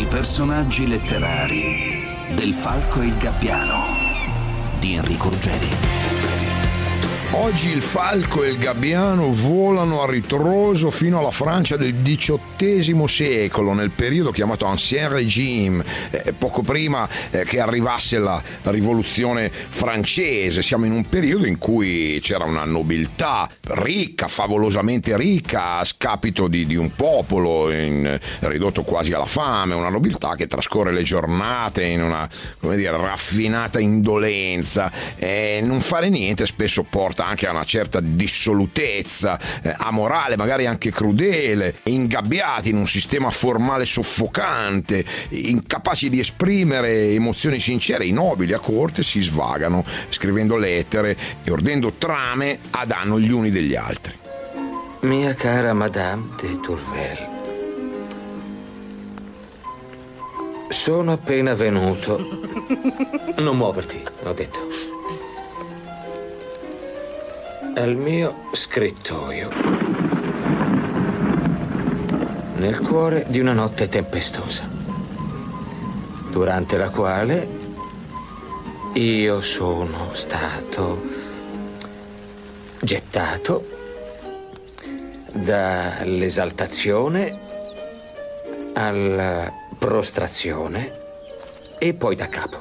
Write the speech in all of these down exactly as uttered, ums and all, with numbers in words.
personaggi letterari del Falco e il Gabbiano di Enrico Ruggeri. Oggi il Falco e il Gabbiano volano a ritroso fino alla Francia del diciottesimo secolo, nel periodo chiamato Ancien Régime, eh, poco prima eh, che arrivasse la, la rivoluzione francese. Siamo in un periodo in cui c'era una nobiltà ricca, favolosamente ricca, a scapito di, di un popolo in, ridotto quasi alla fame, una nobiltà che trascorre le giornate in una, come dire, raffinata indolenza, e non fare niente spesso porta anche a una certa dissolutezza, eh, amorale, magari anche crudele, ingabbiati in un sistema formale soffocante, incapaci di esprimere emozioni sincere. I nobili a corte si svagano scrivendo lettere e ordendo trame a danno gli uni degli altri. Mia cara Madame de Tourvel, sono appena venuto. Non muoverti, ho detto. Al mio scrittoio, nel cuore di una notte tempestosa, durante la quale io sono stato gettato dall'esaltazione alla prostrazione e poi da capo.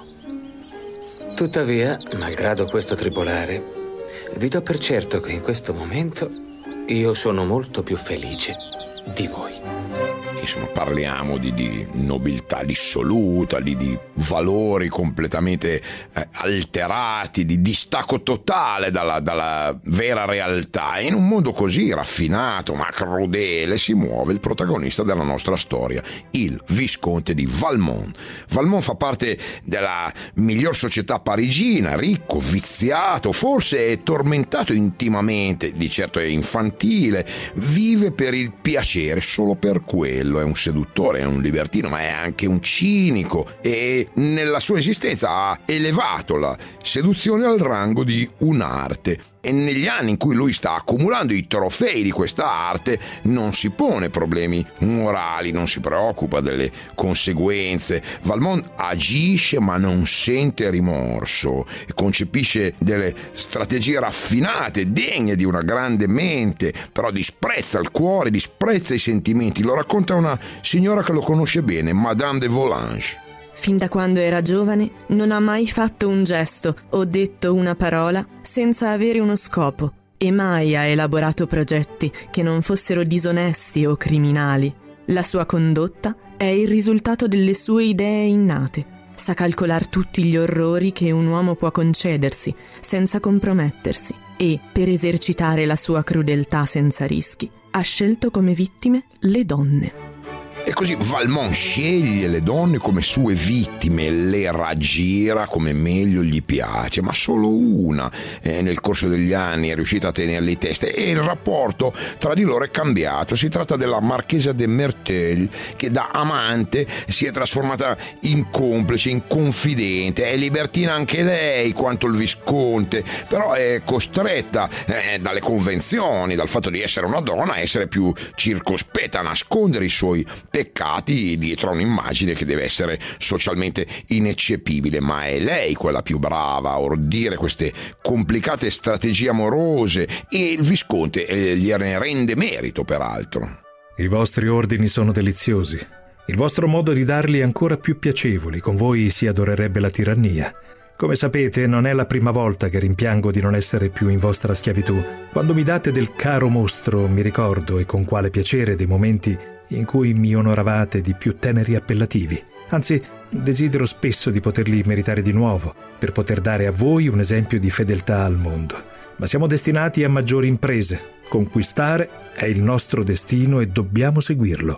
Tuttavia, malgrado questo tribolare, vi do per certo che in questo momento io sono molto più felice di voi. Insomma, parliamo di, di nobiltà dissoluta, di, di valori completamente eh, alterati, di distacco totale dalla, dalla vera realtà. E in un mondo così raffinato ma crudele si muove il protagonista della nostra storia, il Visconte di Valmont. Valmont fa parte della miglior società parigina, ricco, viziato, forse tormentato intimamente, di certo è infantile, vive per il piacere, solo per quello. È un seduttore, è un libertino, ma è anche un cinico, e nella sua esistenza ha elevato la seduzione al rango di un'arte. E negli anni in cui lui sta accumulando i trofei di questa arte non si pone problemi morali, non si preoccupa delle conseguenze. Valmont agisce ma non sente rimorso, concepisce delle strategie raffinate, degne di una grande mente, però disprezza il cuore, disprezza i sentimenti. Lo racconta una signora che lo conosce bene, Madame de Volanges. Fin da quando era giovane non ha mai fatto un gesto o detto una parola senza avere uno scopo, e mai ha elaborato progetti che non fossero disonesti o criminali. La sua condotta è il risultato delle sue idee innate. Sa calcolar tutti gli orrori che un uomo può concedersi senza compromettersi, e, per esercitare la sua crudeltà senza rischi, ha scelto come vittime le donne. E così Valmont sceglie le donne come sue vittime, le raggira come meglio gli piace, ma solo una eh, nel corso degli anni è riuscita a tenerli teste, e il rapporto tra di loro è cambiato. Si tratta della marchesa de Merteuil, che da amante si è trasformata in complice, in confidente. È libertina anche lei quanto il visconte, però è costretta eh, dalle convenzioni, dal fatto di essere una donna, a essere più circospetta, a nascondere i suoi peccati dietro a un'immagine che deve essere socialmente ineccepibile. Ma è lei quella più brava a ordire queste complicate strategie amorose, e il visconte eh, gliene rende merito, peraltro. I vostri ordini sono deliziosi. Il vostro modo di darli è ancora più piacevoli. Con voi si adorerebbe la tirannia. Come sapete, non è la prima volta che rimpiango di non essere più in vostra schiavitù. Quando mi date del caro mostro, mi ricordo, e con quale piacere, dei momenti in cui mi onoravate di più teneri appellativi. Anzi, desidero spesso di poterli meritare di nuovo, per poter dare a voi un esempio di fedeltà al mondo. Ma siamo destinati a maggiori imprese. Conquistare è il nostro destino e dobbiamo seguirlo.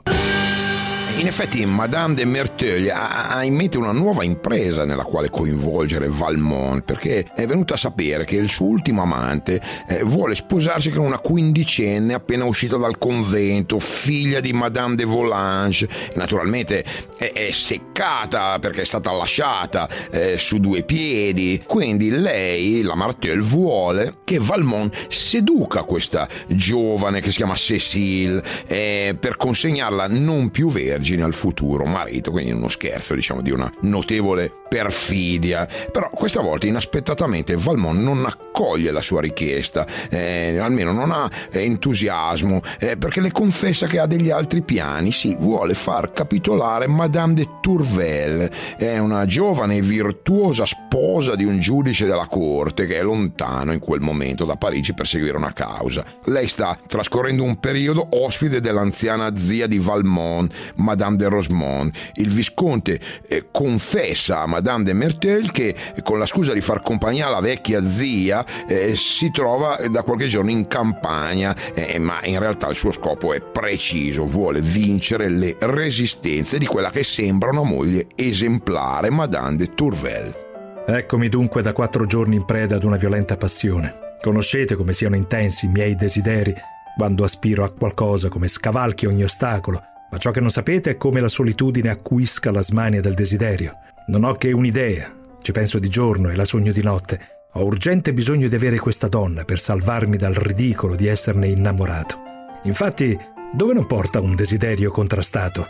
In effetti Madame de Merteuil ha in mente una nuova impresa nella quale coinvolgere Valmont, perché è venuta a sapere che il suo ultimo amante eh, vuole sposarsi con una quindicenne appena uscita dal convento, figlia di Madame de Volanges. Naturalmente è, è seccata perché è stata lasciata eh, su due piedi, quindi lei, la Merteuil, vuole che Valmont seduca questa giovane che si chiama Cécile eh, per consegnarla non più vera vergine al futuro marito, quindi uno scherzo, diciamo, di una notevole perfidia. Però questa volta inaspettatamente Valmont non accoglie la sua richiesta, eh, almeno non ha entusiasmo, eh, perché le confessa che ha degli altri piani. Sì, vuole far capitolare Madame de Tourvel, è una giovane e virtuosa sposa di un giudice della corte che è lontano in quel momento da Parigi per seguire una causa. Lei sta trascorrendo un periodo ospite dell'anziana zia di Valmont, Madame de Rosemont. Il visconte eh, confessa a Madame de Merteuil che, con la scusa di far compagnia alla vecchia zia, eh, si trova da qualche giorno in campagna, eh, ma in realtà il suo scopo è preciso: vuole vincere le resistenze di quella che sembra una moglie esemplare, Madame de Tourvel. Eccomi dunque da quattro giorni in preda ad una violenta passione. Conoscete come siano intensi i miei desideri quando aspiro a qualcosa, come scavalchi ogni ostacolo, ma ciò che non sapete è come la solitudine acquisca la smania del desiderio. Non ho che un'idea, ci penso di giorno e la sogno di notte. Ho urgente bisogno di avere questa donna per salvarmi dal ridicolo di esserne innamorato. Infatti, dove non porta un desiderio contrastato?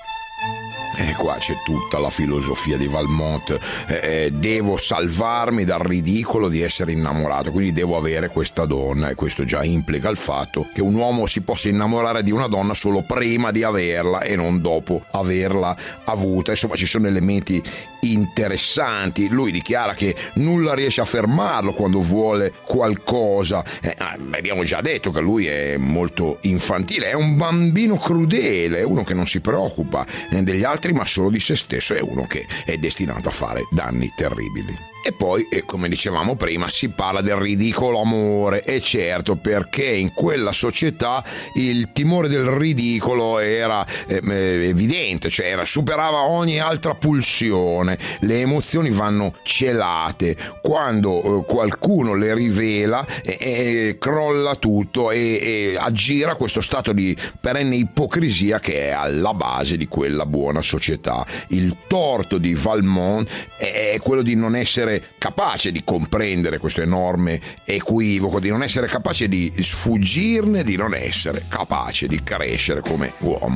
E qua c'è tutta la filosofia di Valmont. Eh, devo salvarmi dal ridicolo di essere innamorato, quindi devo avere questa donna, e questo già implica il fatto che un uomo si possa innamorare di una donna solo prima di averla e non dopo averla avuta. Insomma, ci sono elementi interessanti. Lui dichiara che nulla riesce a fermarlo quando vuole qualcosa. Eh, abbiamo già detto che lui è molto infantile, è un bambino crudele, è uno che non si preoccupa eh, degli altri ma solo di se stesso, è uno che è destinato a fare danni terribili. E poi, eh, come dicevamo prima, si parla del ridicolo amore, e certo, perché in quella società il timore del ridicolo era eh, evidente, cioè era, superava ogni altra pulsione. Le emozioni vanno celate. Quando eh, qualcuno le rivela, eh, eh, crolla tutto e, e aggira questo stato di perenne ipocrisia che è alla base di quella buona società. Il torto di Valmont è quello di non essere capace di comprendere questo enorme equivoco, di non essere capace di sfuggirne, di non essere capace di crescere come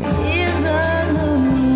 uomo.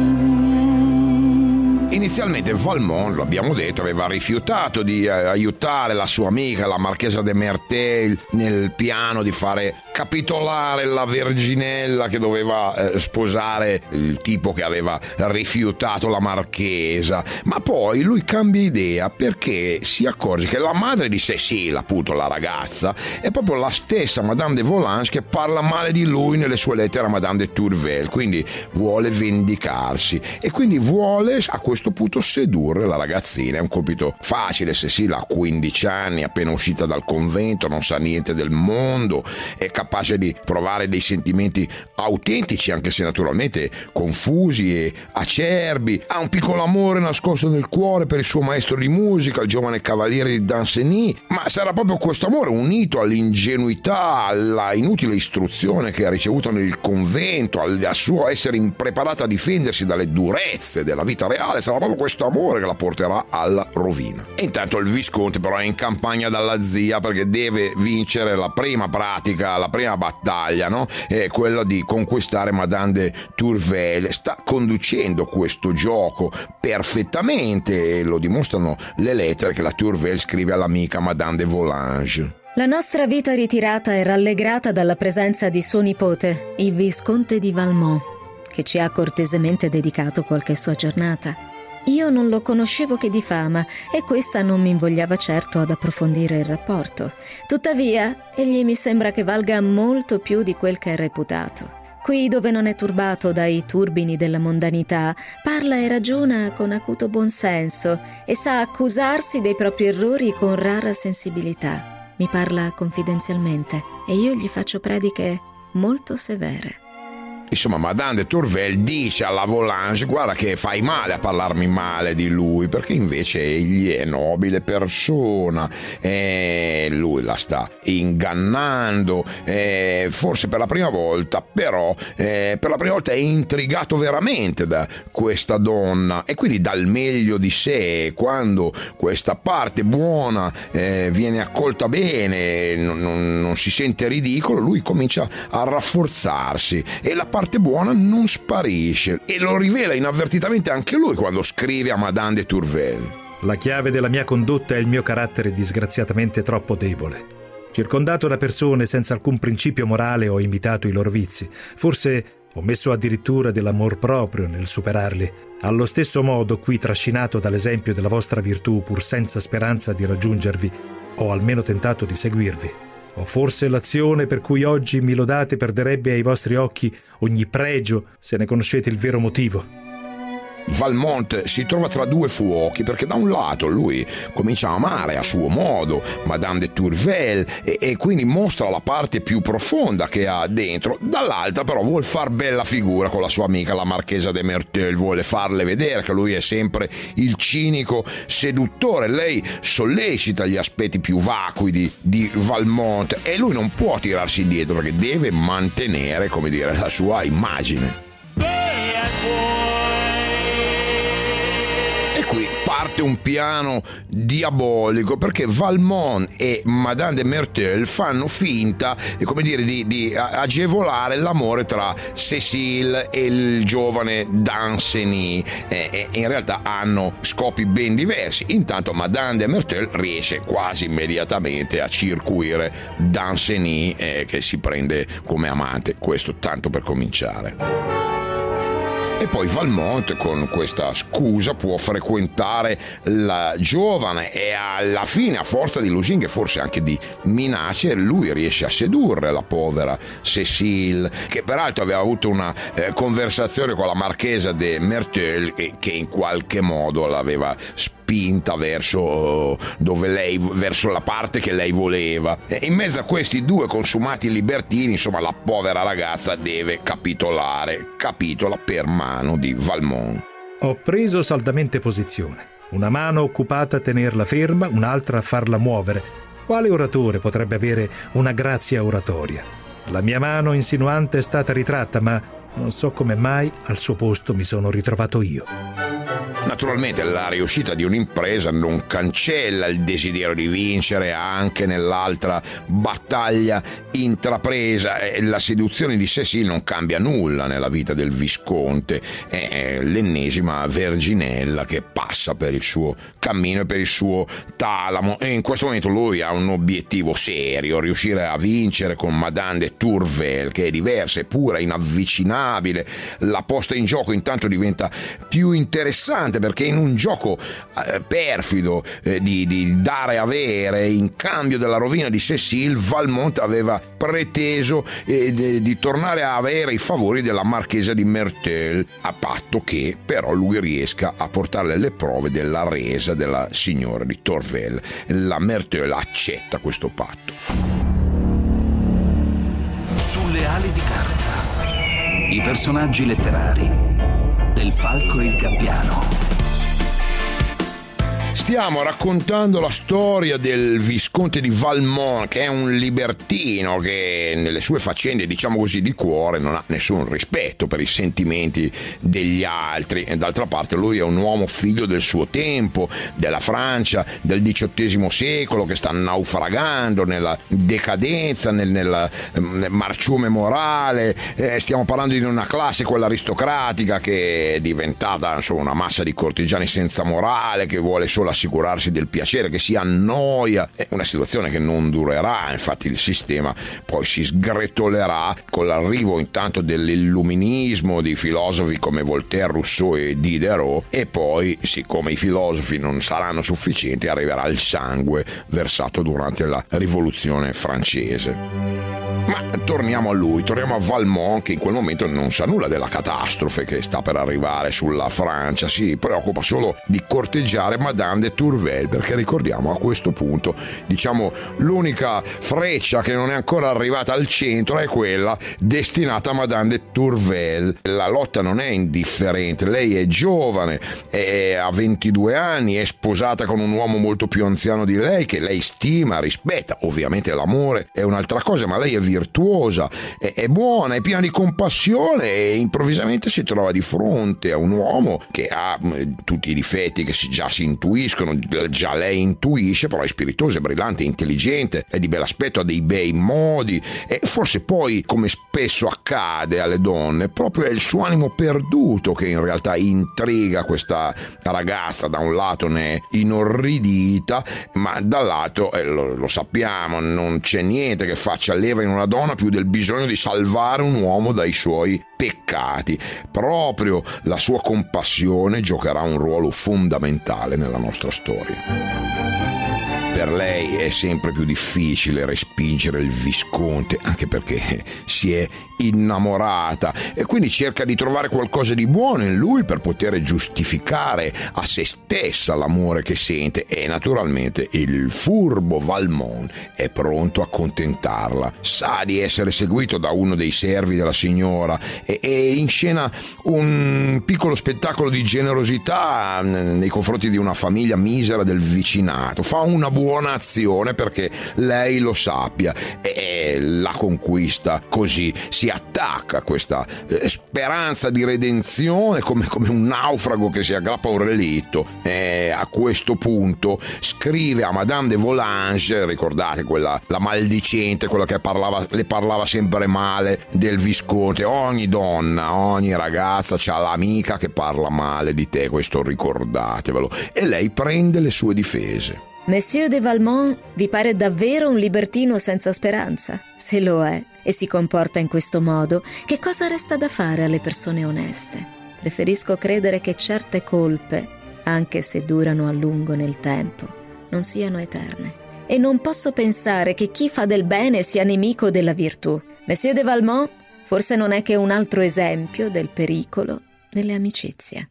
Inizialmente Valmont, lo abbiamo detto, aveva rifiutato di eh, aiutare la sua amica, la marchesa de Merteuil, nel piano di fare capitolare la verginella che doveva eh, sposare il tipo che aveva rifiutato la marchesa. Ma poi lui cambia idea perché si accorge che la madre di Cécile, appunto la ragazza, è proprio la stessa Madame de Volanges che parla male di lui nelle sue lettere a Madame de Tourvel, quindi vuole vendicarsi e quindi vuole a questo punto sedurre la ragazzina. È un compito facile. Cécile ha quindici anni, appena uscita dal convento, non sa niente del mondo, è capace di provare dei sentimenti autentici, anche se naturalmente confusi e acerbi. Ha un piccolo amore nascosto nel cuore per il suo maestro di musica, il giovane cavaliere di Danceny, ma sarà proprio questo amore unito all'ingenuità, alla inutile istruzione che ha ricevuto nel convento, al suo essere impreparata a difendersi dalle durezze della vita reale, sarà proprio questo amore che la porterà alla rovina. E intanto il visconte però è in campagna dalla zia perché deve vincere la prima pratica, la prima battaglia, no? È quella di conquistare Madame de Tourvel. Sta conducendo questo gioco perfettamente e lo dimostrano le lettere che la Tourvel scrive all'amica Madame de Volanges. La nostra vita ritirata è rallegrata dalla presenza di suo nipote, il visconte di Valmont, che ci ha cortesemente dedicato qualche sua giornata. Io non lo conoscevo che di fama e questa non mi invogliava certo ad approfondire il rapporto. Tuttavia, egli mi sembra che valga molto più di quel che è reputato. Qui, dove non è turbato dai turbini della mondanità, parla e ragiona con acuto buonsenso e sa accusarsi dei propri errori con rara sensibilità. Mi parla confidenzialmente e io gli faccio prediche molto severe. Insomma, Madame de Tourvel dice alla Volanges: guarda che fai male a parlarmi male di lui, perché invece egli è nobile persona e lui la sta ingannando, e forse per la prima volta, però eh, per la prima volta è intrigato veramente da questa donna e quindi dà il meglio di sé. Quando questa parte buona eh, viene accolta bene, non, non, non si sente ridicolo, lui comincia a rafforzarsi e la parte buona non sparisce e lo rivela inavvertitamente anche lui quando scrive a Madame de Tourvel. La chiave della mia condotta è il mio carattere disgraziatamente troppo debole. Circondato da persone senza alcun principio morale ho imitato i loro vizi. Forse ho messo addirittura dell'amor proprio nel superarli. Allo stesso modo, qui trascinato dall'esempio della vostra virtù, pur senza speranza di raggiungervi, ho almeno tentato di seguirvi. O forse l'azione per cui oggi mi lodate perderebbe ai vostri occhi ogni pregio se ne conoscete il vero motivo. Valmont si trova tra due fuochi perché da un lato lui comincia a amare a suo modo Madame de Tourvel e, e quindi mostra la parte più profonda che ha dentro, dall'altra però vuol far bella figura con la sua amica la marchesa de Merteuil, vuole farle vedere che lui è sempre il cinico seduttore. Lei sollecita gli aspetti più vacui di, di Valmont e lui non può tirarsi indietro perché deve mantenere, come dire, la sua immagine. Qui parte un piano diabolico perché Valmont e Madame de Merteuil fanno finta, come dire, di, di agevolare l'amore tra Cécile e il giovane Danceny e, e in realtà hanno scopi ben diversi. Intanto Madame de Merteuil riesce quasi immediatamente a circuire Danceny eh, che si prende come amante, questo tanto per cominciare. E poi Valmont con questa scusa può frequentare la giovane e alla fine, a forza di lusinghe, forse anche di minacce, lui riesce a sedurre la povera Cécile, che peraltro aveva avuto una eh, conversazione con la marchesa de Merteuil e che in qualche modo l'aveva spinta verso dove lei, verso la parte che lei voleva. E in mezzo a questi due consumati libertini, insomma, la povera ragazza deve capitolare, capitola per mano di Valmont. Ho preso saldamente posizione. Una mano occupata a tenerla ferma, un'altra a farla muovere. Quale oratore potrebbe avere una grazia oratoria? La mia mano insinuante è stata ritratta, ma non so come mai al suo posto mi sono ritrovato io. Naturalmente la riuscita di un'impresa non cancella il desiderio di vincere anche nell'altra battaglia intrapresa. La seduzione di Cécile non cambia nulla nella vita del visconte, è l'ennesima verginella che passa per il suo cammino e per il suo talamo, e in questo momento lui ha un obiettivo serio: riuscire a vincere con Madame de Tourvel, che è diversa, eppure inavvicinabile. La posta in gioco intanto diventa più interessante perché in un gioco eh, perfido eh, di, di dare e avere, in cambio della rovina di Cécile, Valmont aveva preteso eh, di, di tornare a avere i favori della marchesa di Merteuil, a patto che però lui riesca a portarle le prove della resa della signora di Tourvel. La Merteuil accetta questo patto. Sulle ali di carta, i personaggi letterari del Falco e il Gabbiano. Stiamo raccontando la storia del visconte di Valmont, che è un libertino che nelle sue faccende, diciamo così, di cuore non ha nessun rispetto per i sentimenti degli altri, e d'altra parte lui è un uomo figlio del suo tempo, della Francia del diciottesimo secolo, che sta naufragando nella decadenza, nel, nel, nel marciume morale. Eh, stiamo parlando di una classe, quella aristocratica, che è diventata, insomma, una massa di cortigiani senza morale, che vuole solo assicurarsi del piacere, che si annoia. È una situazione che non durerà, infatti il sistema poi si sgretolerà con l'arrivo intanto dell'illuminismo di filosofi come Voltaire, Rousseau e Diderot, e poi, siccome i filosofi non saranno sufficienti, arriverà il sangue versato durante la rivoluzione francese. Ma torniamo a lui, torniamo a Valmont, che in quel momento non sa nulla della catastrofe che sta per arrivare sulla Francia, si preoccupa solo di corteggiare Madame de Tourvel, perché ricordiamo, a questo punto, diciamo, l'unica freccia che non è ancora arrivata al centro è quella destinata a Madame de Tourvel. La lotta non è indifferente, lei è giovane, è, ha ventidue anni, è sposata con un uomo molto più anziano di lei, che lei stima, rispetta. Ovviamente l'amore è un'altra cosa, ma lei è virtuosa, è, è buona, è piena di compassione e improvvisamente si trova di fronte a un uomo che ha mh, tutti i difetti che si, già si intuiscono, già lei intuisce, però è spiritosa, è brillante, è intelligente, è di bell'aspetto, ha dei bei modi e forse poi, come spesso accade alle donne, proprio è il suo animo perduto che in realtà intriga questa ragazza. Da un lato ne è inorridita, ma dall'altro eh, lo, lo sappiamo, non c'è niente che faccia leva in una donna più del bisogno di salvare un uomo dai suoi peccati. Proprio la sua compassione giocherà un ruolo fondamentale nella nostra storia. Per lei è sempre più difficile respingere il Visconte, anche perché si è innamorata e quindi cerca di trovare qualcosa di buono in lui per poter giustificare a se stessa l'amore che sente, e naturalmente il furbo Valmont è pronto a contentarla. Sa di essere seguito da uno dei servi della signora e, e inscena un piccolo spettacolo di generosità nei confronti di una famiglia misera del vicinato. Fa una buona azione perché lei lo sappia e la conquista. Così si attacca a questa eh, speranza di redenzione come, come un naufrago che si aggrappa a un relitto. E a questo punto scrive a Madame de Volanges, ricordate quella, la maldicente, quella che parlava, le parlava sempre male del Visconte. Ogni donna, ogni ragazza c'ha l'amica che parla male di te, questo ricordatevelo, e lei prende le sue difese. Monsieur de Valmont vi pare davvero un libertino senza speranza? Se lo è e si comporta in questo modo, che cosa resta da fare alle persone oneste? Preferisco credere che certe colpe, anche se durano a lungo nel tempo, non siano eterne. E non posso pensare che chi fa del bene sia nemico della virtù. Monsieur de Valmont forse non è che un altro esempio del pericolo delle amicizie.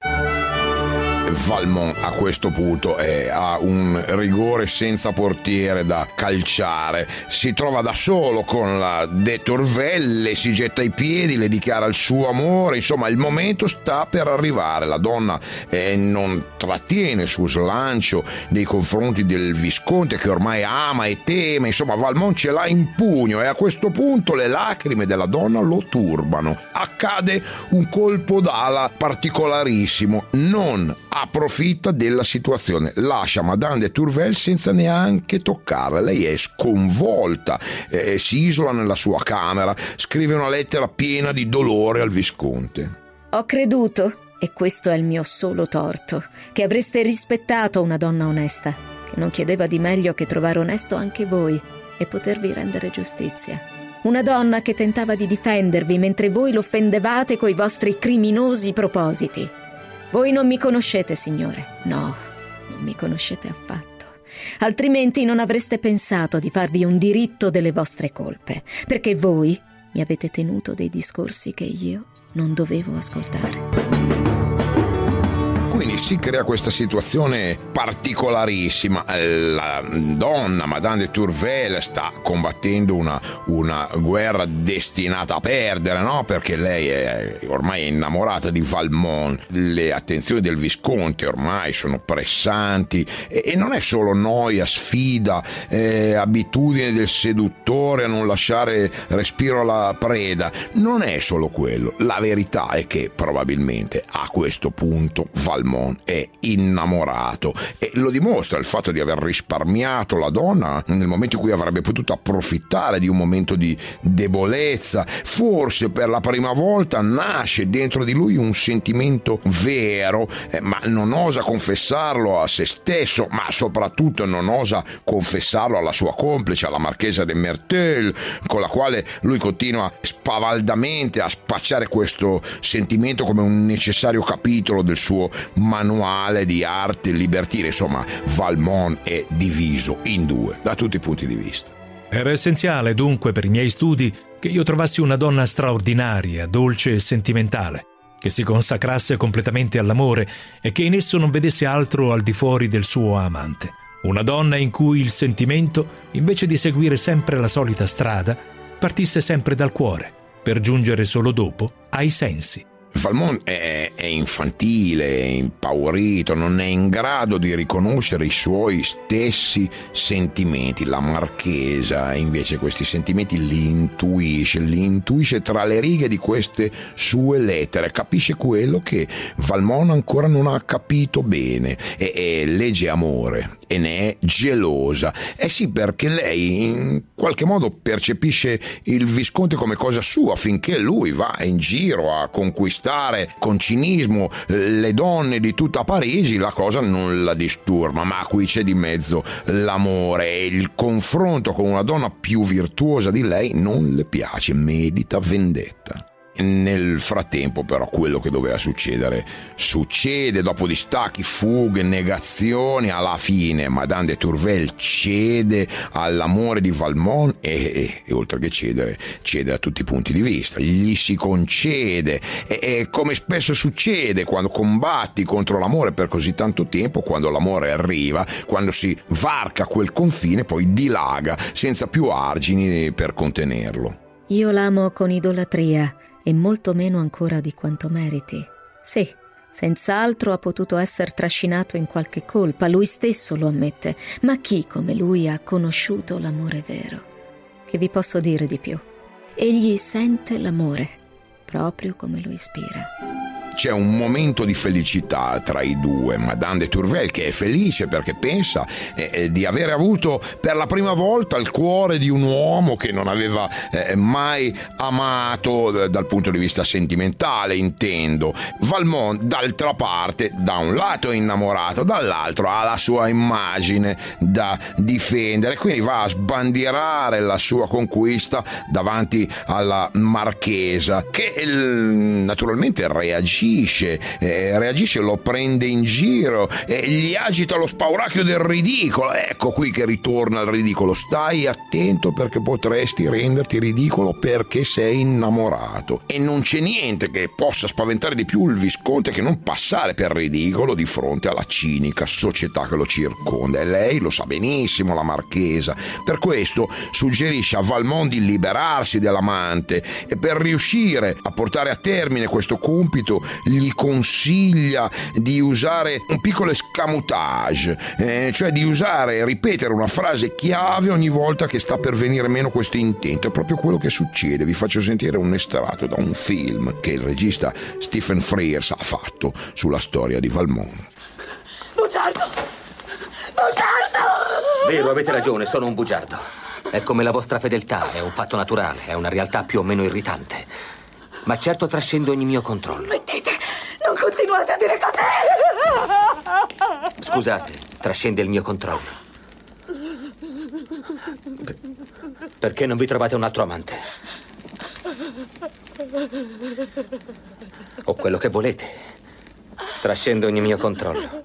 Valmont a questo punto è, ha un rigore senza portiere da calciare, si trova da solo con la de Tourvel, le si getta ai piedi, le dichiara il suo amore. Insomma, il momento sta per arrivare. La donna eh, non trattiene il suo slancio nei confronti del Visconte che ormai ama e teme. Insomma, Valmont ce l'ha in pugno e a questo punto le lacrime della donna lo turbano. Accade un colpo d'ala particolarissimo. Non approfitta della situazione, lascia Madame de Tourvel senza neanche toccarla. Lei è sconvolta, eh, si isola nella sua camera, scrive una lettera piena di dolore al Visconte. Ho creduto, e questo è il mio solo torto, che avreste rispettato una donna onesta, che non chiedeva di meglio che trovare onesto anche voi e potervi rendere giustizia. Una donna che tentava di difendervi mentre voi l'offendevate coi vostri criminosi propositi. Voi non mi conoscete, signore. No, non mi conoscete affatto. Altrimenti non avreste pensato di farvi un diritto delle vostre colpe, perché voi mi avete tenuto dei discorsi che io non dovevo ascoltare. Quindi si crea questa situazione particolarissima. La donna, Madame de Tourvel, sta combattendo una, una guerra destinata a perdere, no? Perché lei è ormai innamorata di Valmont. Le attenzioni del Visconte ormai sono pressanti e, e non è solo noia, sfida, eh, abitudine del seduttore a non lasciare respiro alla preda. Non è solo quello. La verità è che probabilmente a questo punto Valmont è innamorato e lo dimostra il fatto di aver risparmiato la donna nel momento in cui avrebbe potuto approfittare di un momento di debolezza. Forse per la prima volta nasce dentro di lui un sentimento vero, eh, ma non osa confessarlo a se stesso, ma soprattutto non osa confessarlo alla sua complice, alla marchesa de Merteuil, con la quale lui continua spavaldamente a spacciare questo sentimento come un necessario capitolo del suo manuale di arte libertina. Insomma, Valmont è diviso in due da tutti i punti di vista. Era essenziale dunque per i miei studi che io trovassi una donna straordinaria, dolce e sentimentale, che si consacrasse completamente all'amore e che in esso non vedesse altro al di fuori del suo amante. Una donna in cui il sentimento, invece di seguire sempre la solita strada, partisse sempre dal cuore, per giungere solo dopo ai sensi. Valmont è, è infantile, è impaurito, non è in grado di riconoscere i suoi stessi sentimenti. La marchesa invece questi sentimenti li intuisce, li intuisce tra le righe di queste sue lettere, capisce quello che Valmont ancora non ha capito bene e, e legge amore e ne è gelosa. Eh sì, perché lei in qualche modo percepisce il Visconte come cosa sua, finché lui va in giro a conquistare con cinismo le donne di tutta Parigi, la cosa non la disturba, ma qui c'è di mezzo l'amore e il confronto con una donna più virtuosa di lei non le piace, medita vendetta. Nel frattempo però quello che doveva succedere succede, dopo distacchi, fughe, negazioni, alla fine Madame de Tourvel cede all'amore di Valmont e, e, e oltre che cedere, cede a tutti i punti di vista, gli si concede e, e come spesso succede quando combatti contro l'amore per così tanto tempo, quando l'amore arriva, quando si varca quel confine, poi dilaga senza più argini per contenerlo. Io l'amo con idolatria e molto meno ancora di quanto meriti. Sì, senz'altro ha potuto essere trascinato in qualche colpa, lui stesso lo ammette, ma chi come lui ha conosciuto l'amore vero? Che vi posso dire di più? Egli sente l'amore, proprio come lo ispira. C'è un momento di felicità tra i due. Madame de Tourvel che è felice perché pensa eh, di avere avuto per la prima volta il cuore di un uomo che non aveva eh, mai amato eh, dal punto di vista sentimentale, intendo. Valmont d'altra parte da un lato è innamorato, dall'altro ha la sua immagine da difendere, quindi va a sbandierare la sua conquista davanti alla marchesa che eh, naturalmente reagisce Eh, reagisce, lo prende in giro e eh, gli agita lo spauracchio del ridicolo. Ecco qui che ritorna il ridicolo. Stai attento perché potresti renderti ridicolo perché sei innamorato. E non c'è niente che possa spaventare di più il Visconte che non passare per ridicolo di fronte alla cinica società che lo circonda. E lei lo sa benissimo, la marchesa. Per questo suggerisce a Valmont di liberarsi dell'amante e per riuscire a portare a termine questo compito gli consiglia di usare un piccolo escamotage, eh, cioè di usare e ripetere una frase chiave ogni volta che sta per venire meno questo intento. È proprio quello che succede. Vi faccio sentire un estratto da un film che il regista Stephen Frears ha fatto sulla storia di Valmont. Bugiardo! Bugiardo! Vero, avete ragione, sono un bugiardo. È come la vostra fedeltà, è un fatto naturale, è una realtà più o meno irritante. Ma certo trascende ogni mio controllo. Smettete! Non continuate a dire così! Scusate, trascende il mio controllo. Per- perché non vi trovate un altro amante? O quello che volete. Trascende ogni mio controllo.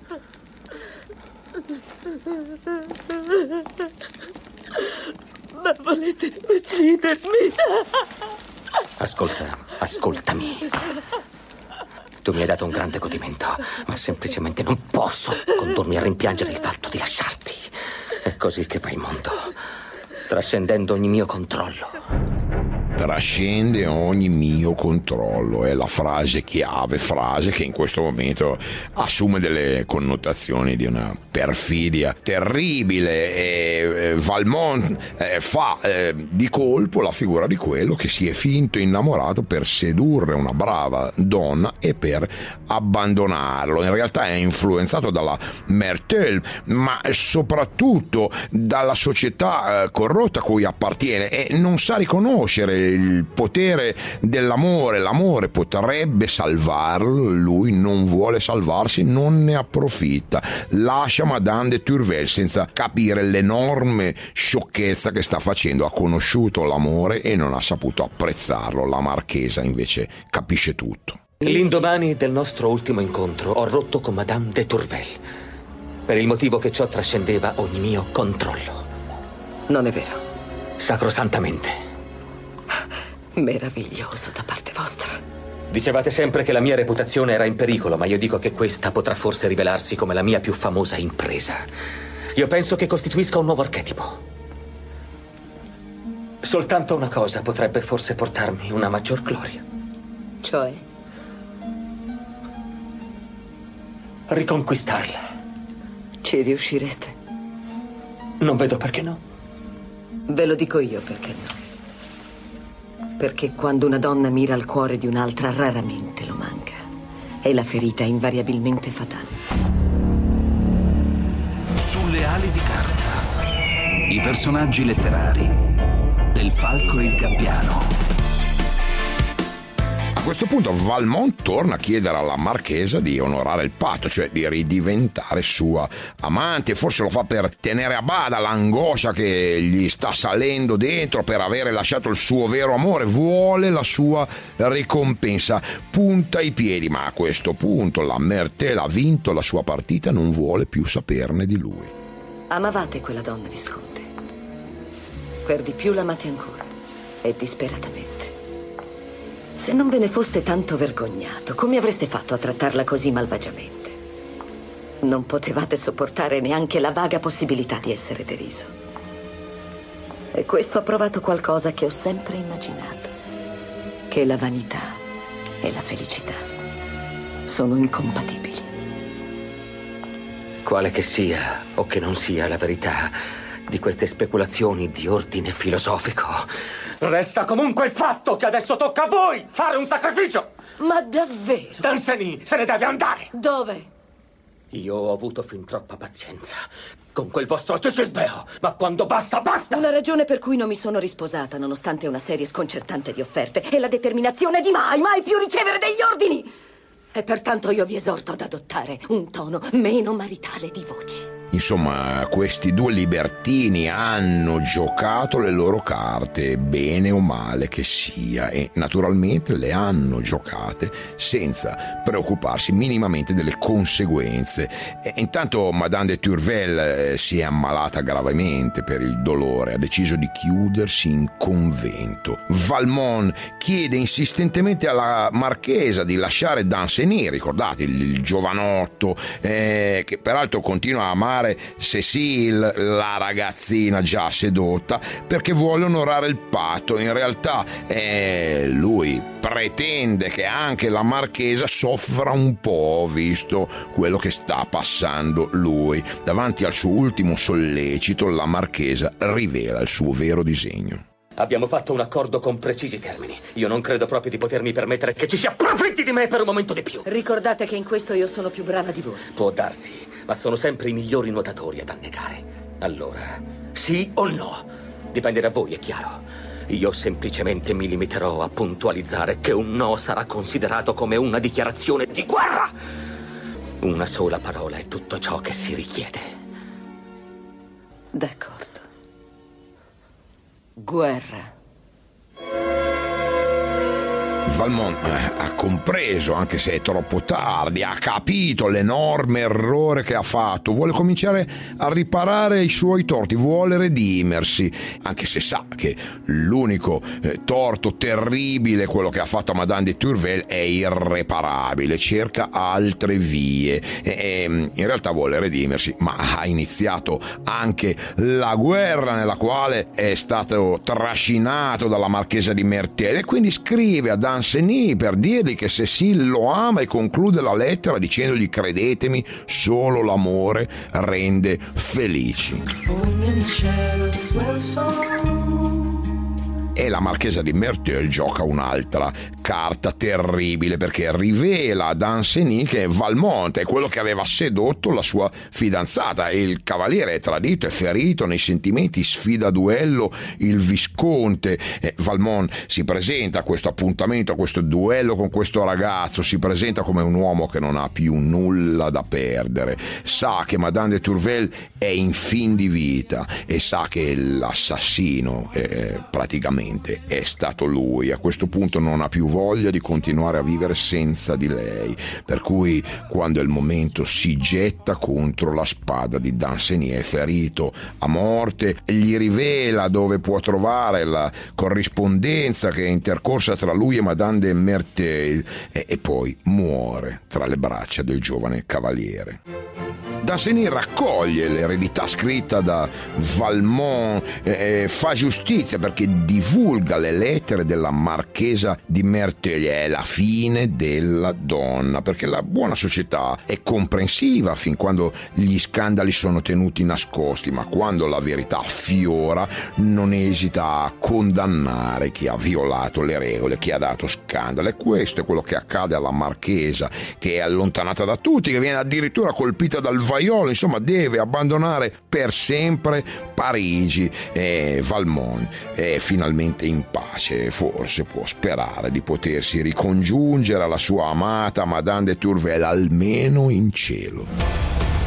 Ma volete uccidermi? Ascolta, ascoltami. Tu mi hai dato un grande godimento, ma semplicemente non posso condurmi a rimpiangere il fatto di lasciarti. È così che va il mondo, trascendendo ogni mio controllo. Trascende ogni mio controllo è la frase chiave, frase che in questo momento assume delle connotazioni di una perfidia terribile e Valmont eh, fa eh, di colpo la figura di quello che si è finto innamorato per sedurre una brava donna e per abbandonarlo. In realtà è influenzato dalla Merteuil, ma soprattutto dalla società eh, corrotta a cui appartiene e non sa riconoscere il potere dell'amore. L'amore potrebbe salvarlo, lui non vuole salvarsi, non ne approfitta, lascia Madame de Tourvel senza capire l'enorme sciocchezza che sta facendo. Ha conosciuto l'amore e non ha saputo apprezzarlo. La marchesa invece capisce tutto. L'indomani del nostro ultimo incontro ho rotto con Madame de Tourvel per il motivo che ciò trascendeva ogni mio controllo. Non è vero. Sacrosantamente. Meraviglioso da parte vostra. Dicevate sempre che la mia reputazione era in pericolo, ma io dico che questa potrà forse rivelarsi come la mia più famosa impresa. Io penso che costituisca un nuovo archetipo. Soltanto una cosa potrebbe forse portarmi una maggior gloria. Cioè? riconquistarla. Ci riuscireste? Non vedo perché no. Ve lo dico io perché no. Perché quando una donna mira al cuore di un'altra raramente lo manca. E la ferita è invariabilmente fatale. Sulle ali di carta. I personaggi letterari del Falco e il Gabbiano. A questo punto Valmont torna a chiedere alla marchesa di onorare il patto, cioè di ridiventare sua amante. Forse lo fa per tenere a bada l'angoscia che gli sta salendo dentro per avere lasciato il suo vero amore. Vuole la sua ricompensa, punta i piedi, ma a questo punto la Mertelle ha vinto la sua partita, non vuole più saperne di lui. Amavate quella donna, Visconte. Per di più l'amate ancora, e disperatamente. Se non ve ne foste tanto vergognato, come avreste fatto a trattarla così malvagiamente? Non potevate sopportare neanche la vaga possibilità di essere deriso. E questo ha provato qualcosa che ho sempre immaginato: che la vanità e la felicità sono incompatibili. Quale che sia o che non sia la verità di queste speculazioni di ordine filosofico, resta comunque il fatto che adesso tocca a voi fare un sacrificio. Ma davvero? Danceny se ne deve andare. Dove? Io ho avuto fin troppa pazienza con quel vostro cicisbeo, ma quando basta, basta! Una ragione per cui non mi sono risposata, nonostante una serie sconcertante di offerte, è la determinazione di mai, mai più ricevere degli ordini! E pertanto io vi esorto ad adottare un tono meno maritale di voce. Insomma, questi due libertini hanno giocato le loro carte, bene o male che sia, e naturalmente le hanno giocate senza preoccuparsi minimamente delle conseguenze. E intanto Madame de Turvel eh, si è ammalata gravemente per il dolore, ha deciso di chiudersi in convento. Valmont chiede insistentemente alla marchesa di lasciare Danceny, ricordate il, il giovanotto eh, che peraltro continua a amare Cécile, la ragazzina già sedotta, perché vuole onorare il patto. In realtà eh, lui pretende che anche la marchesa soffra un po', visto quello che sta passando lui. Davanti al suo ultimo sollecito, la marchesa rivela il suo vero disegno. Abbiamo fatto un accordo con precisi termini. Io non credo proprio di potermi permettere che ci si approfitti di me per un momento di più. Ricordate che in questo io sono più brava di voi. Può darsi, ma sono sempre i migliori nuotatori ad annegare. Allora, sì o no? Dipende da voi, è chiaro. Io semplicemente mi limiterò a puntualizzare che un no sarà considerato come una dichiarazione di guerra. Una sola parola è tutto ciò che si richiede. D'accordo. Guerra. Valmont eh, ha compreso, anche se è troppo tardi, ha capito l'enorme errore che ha fatto, vuole cominciare a riparare i suoi torti, vuole redimersi, anche se sa che l'unico eh, torto terribile, quello che ha fatto a Madame de Turvel, è irreparabile, cerca altre vie e, e in realtà vuole redimersi, ma ha iniziato anche la guerra nella quale è stato trascinato dalla marchesa di Mertelle, e quindi scrive a Danceny per dirgli che Cécile lo ama e conclude la lettera dicendogli: credetemi, solo l'amore rende felici. E la marchesa di Mertelle gioca un'altra carta terribile, perché rivela a Danceny che Valmont è quello che aveva sedotto la sua fidanzata e il cavaliere è tradito e ferito nei sentimenti, sfida a duello il visconte. E Valmont si presenta a questo appuntamento, a questo duello con questo ragazzo, si presenta come un uomo che non ha più nulla da perdere, sa che Madame de Turvel è in fin di vita e sa che l'assassino è praticamente è stato lui. A questo punto non ha più voglia di continuare a vivere senza di lei, per cui quando è il momento si getta contro la spada di Danceny, è ferito a morte, gli rivela dove può trovare la corrispondenza che è intercorsa tra lui e Madame de Mertelle e, e poi muore tra le braccia del giovane cavaliere. Danceny raccoglie l'eredità scritta da Valmont, eh, fa giustizia perché divulga le lettere della marchesa di Mertellier, la fine della donna, perché la buona società è comprensiva fin quando gli scandali sono tenuti nascosti, ma quando la verità affiora non esita a condannare chi ha violato le regole, chi ha dato scandalo. E questo è quello che accade alla marchesa, che è allontanata da tutti, che viene addirittura colpita dal vaiolo, insomma deve abbandonare per sempre Parigi, e Valmont è finalmente in pace, forse può sperare di potersi ricongiungere alla sua amata Madame de Tourvel, almeno in cielo.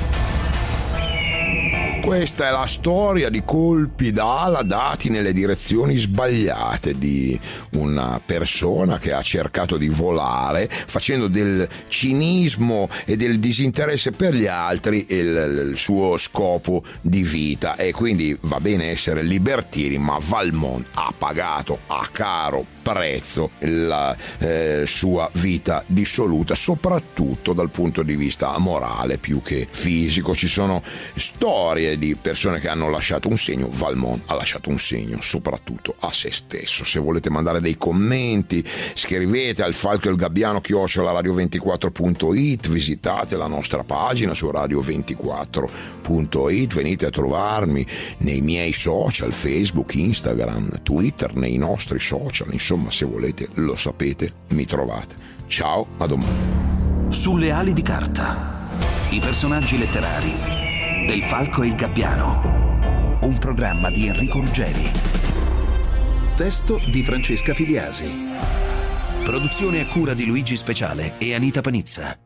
Questa è la storia di colpi d'ala dati nelle direzioni sbagliate di una persona che ha cercato di volare facendo del cinismo e del disinteresse per gli altri il, il suo scopo di vita, e quindi va bene essere libertini, ma Valmont ha pagato a caro prezzo la eh, sua vita dissoluta, soprattutto dal punto di vista morale più che fisico. Ci sono storie di persone che hanno lasciato un segno. Valmont ha lasciato un segno soprattutto a se stesso. Se volete mandare dei commenti, scrivete al falco e il gabbiano chiocciola radio ventiquattro punto it, visitate la nostra pagina su radio ventiquattro punto it, venite a trovarmi nei miei social, Facebook, Instagram, Twitter, nei nostri social, insomma se volete, lo sapete, mi trovate. Ciao, a domani. Sulle ali di carta, i personaggi letterari del Falco e il Gabbiano, un programma di Enrico Ruggeri, testo di Francesca Filiasi, produzione a cura di Luigi Speciale e Anita Panizza.